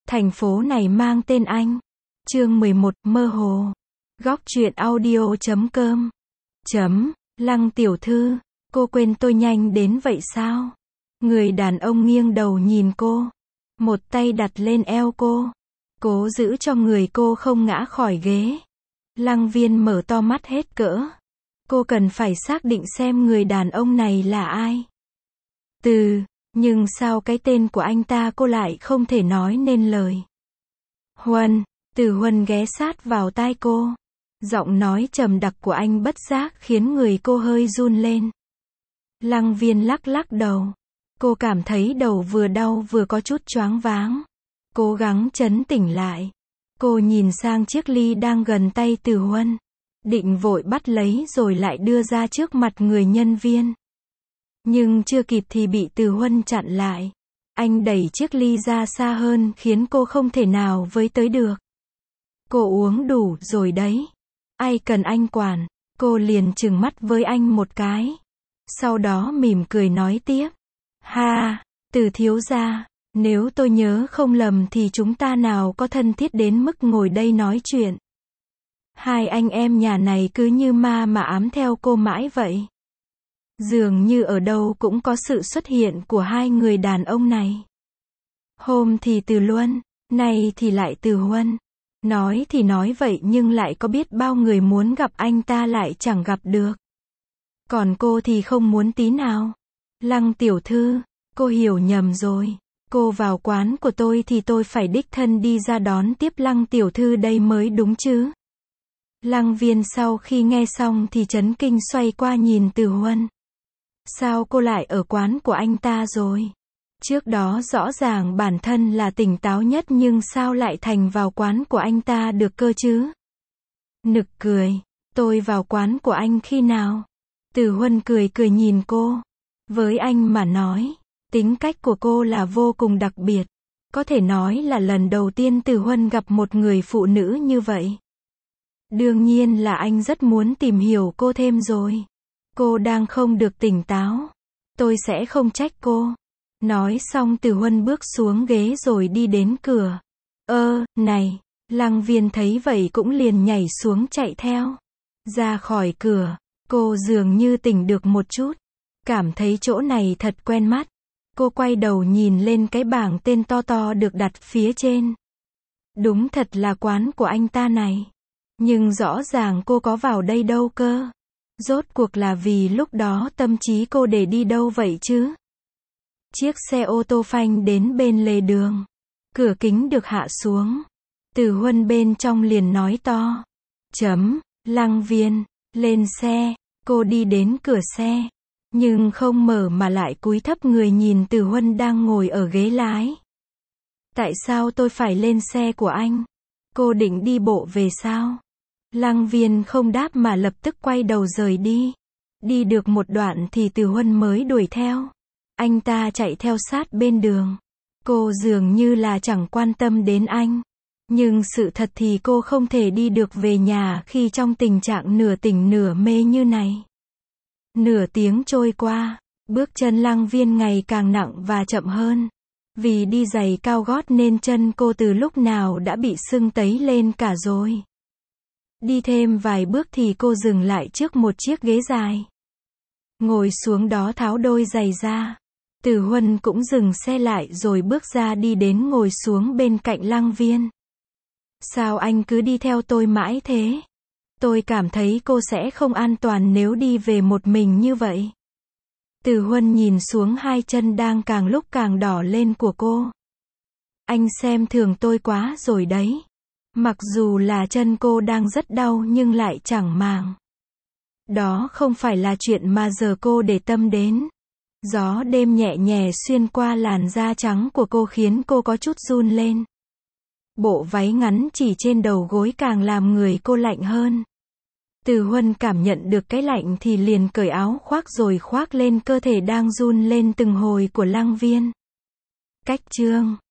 Thành phố này mang tên anh. Chương 11, mơ hồ. Góc truyện audio.com. Lăng tiểu thư, cô quên tôi nhanh đến vậy sao? Người đàn ông nghiêng đầu nhìn cô. Một tay đặt lên eo cô. Cố giữ cho người cô không ngã khỏi ghế. Lăng Viên mở to mắt hết cỡ. Cô cần phải xác định xem người đàn ông này là ai. Nhưng sao cái tên của anh ta cô lại không thể nói nên lời. Huân, Từ Huân ghé sát vào tai cô. Giọng nói trầm đặc của anh bất giác khiến người cô hơi run lên. Lăng Viên lắc lắc đầu. Cô cảm thấy đầu vừa đau vừa có chút choáng váng. Cố gắng trấn tĩnh lại. Cô nhìn sang chiếc ly đang gần tay Từ Huân. Định vội bắt lấy rồi lại đưa ra trước mặt người nhân viên. Nhưng chưa kịp thì bị Từ Huân chặn lại. Anh đẩy chiếc ly ra xa hơn khiến cô không thể nào với tới được. Cô uống đủ rồi đấy. Ai cần anh quản. Cô liền trừng mắt với anh một cái. Sau đó mỉm cười nói tiếp. Ha, Từ thiếu gia, nếu tôi nhớ không lầm thì chúng ta nào có thân thiết đến mức ngồi đây nói chuyện. Hai anh em nhà này cứ như ma mà ám theo cô mãi vậy. Dường như ở đâu cũng có sự xuất hiện của hai người đàn ông này. Hôm thì Từ Luân, nay thì lại Từ Huân. Nói thì nói vậy nhưng lại có biết bao người muốn gặp anh ta lại chẳng gặp được. Còn cô thì không muốn tí nào. Lăng tiểu thư, cô hiểu nhầm rồi. Cô vào quán của tôi thì tôi phải đích thân đi ra đón tiếp Lăng tiểu thư đây mới đúng chứ. Lăng Viên sau khi nghe xong thì chấn kinh xoay qua nhìn Từ Huân. Sao cô lại ở quán của anh ta rồi? Trước đó rõ ràng bản thân là tỉnh táo nhất nhưng sao lại thành vào quán của anh ta được cơ chứ? Nực cười, tôi vào quán của anh khi nào? Từ Huân cười cười nhìn cô. Với anh mà nói, tính cách của cô là vô cùng đặc biệt. Có thể nói là lần đầu tiên Từ Huân gặp một người phụ nữ như vậy. Đương nhiên là anh rất muốn tìm hiểu cô thêm rồi. Cô đang không được tỉnh táo. Tôi sẽ không trách cô. Nói xong Từ Huân bước xuống ghế rồi đi đến cửa. Này, Lăng Viên thấy vậy cũng liền nhảy xuống chạy theo. Ra khỏi cửa, cô dường như tỉnh được một chút. Cảm thấy chỗ này thật quen mắt. Cô quay đầu nhìn lên cái bảng tên to to được đặt phía trên. Đúng thật là quán của anh ta này. Nhưng rõ ràng cô có vào đây đâu cơ. Rốt cuộc là vì lúc đó tâm trí cô để đi đâu vậy chứ? Chiếc xe ô tô phanh đến bên lề đường. Cửa kính được hạ xuống. Từ Huân bên trong liền nói to. Lăng Viên, lên xe. Cô đi đến cửa xe. Nhưng không mở mà lại cúi thấp người nhìn Từ Huân đang ngồi ở ghế lái. Tại sao tôi phải lên xe của anh? Cô định đi bộ về sao? Lăng Viên không đáp mà lập tức quay đầu rời đi. Đi được một đoạn thì Từ Huân mới đuổi theo. Anh ta chạy theo sát bên đường. Cô dường như là chẳng quan tâm đến anh. Nhưng sự thật thì cô không thể đi được về nhà khi trong tình trạng nửa tỉnh nửa mê như này. Nửa tiếng trôi qua, bước chân Lăng Viên ngày càng nặng và chậm hơn. Vì đi giày cao gót nên chân cô từ lúc nào đã bị sưng tấy lên cả rồi. Đi thêm vài bước thì cô dừng lại trước một chiếc ghế dài. Ngồi xuống đó tháo đôi giày ra. Từ Huân cũng dừng xe lại rồi bước ra đi đến ngồi xuống bên cạnh Lăng Viên. Sao anh cứ đi theo tôi mãi thế? Tôi cảm thấy cô sẽ không an toàn nếu đi về một mình như vậy. Từ Huân nhìn xuống hai chân đang càng lúc càng đỏ lên của cô. Anh xem thường tôi quá rồi đấy. Mặc dù là chân cô đang rất đau nhưng lại chẳng màng. Đó không phải là chuyện mà giờ cô để tâm đến. Gió đêm nhẹ nhẹ xuyên qua làn da trắng của cô khiến cô có chút run lên. Bộ váy ngắn chỉ trên đầu gối càng làm người cô lạnh hơn. Từ Huân cảm nhận được cái lạnh thì liền cởi áo khoác rồi khoác lên cơ thể đang run lên từng hồi của Lăng Viên. Cách chương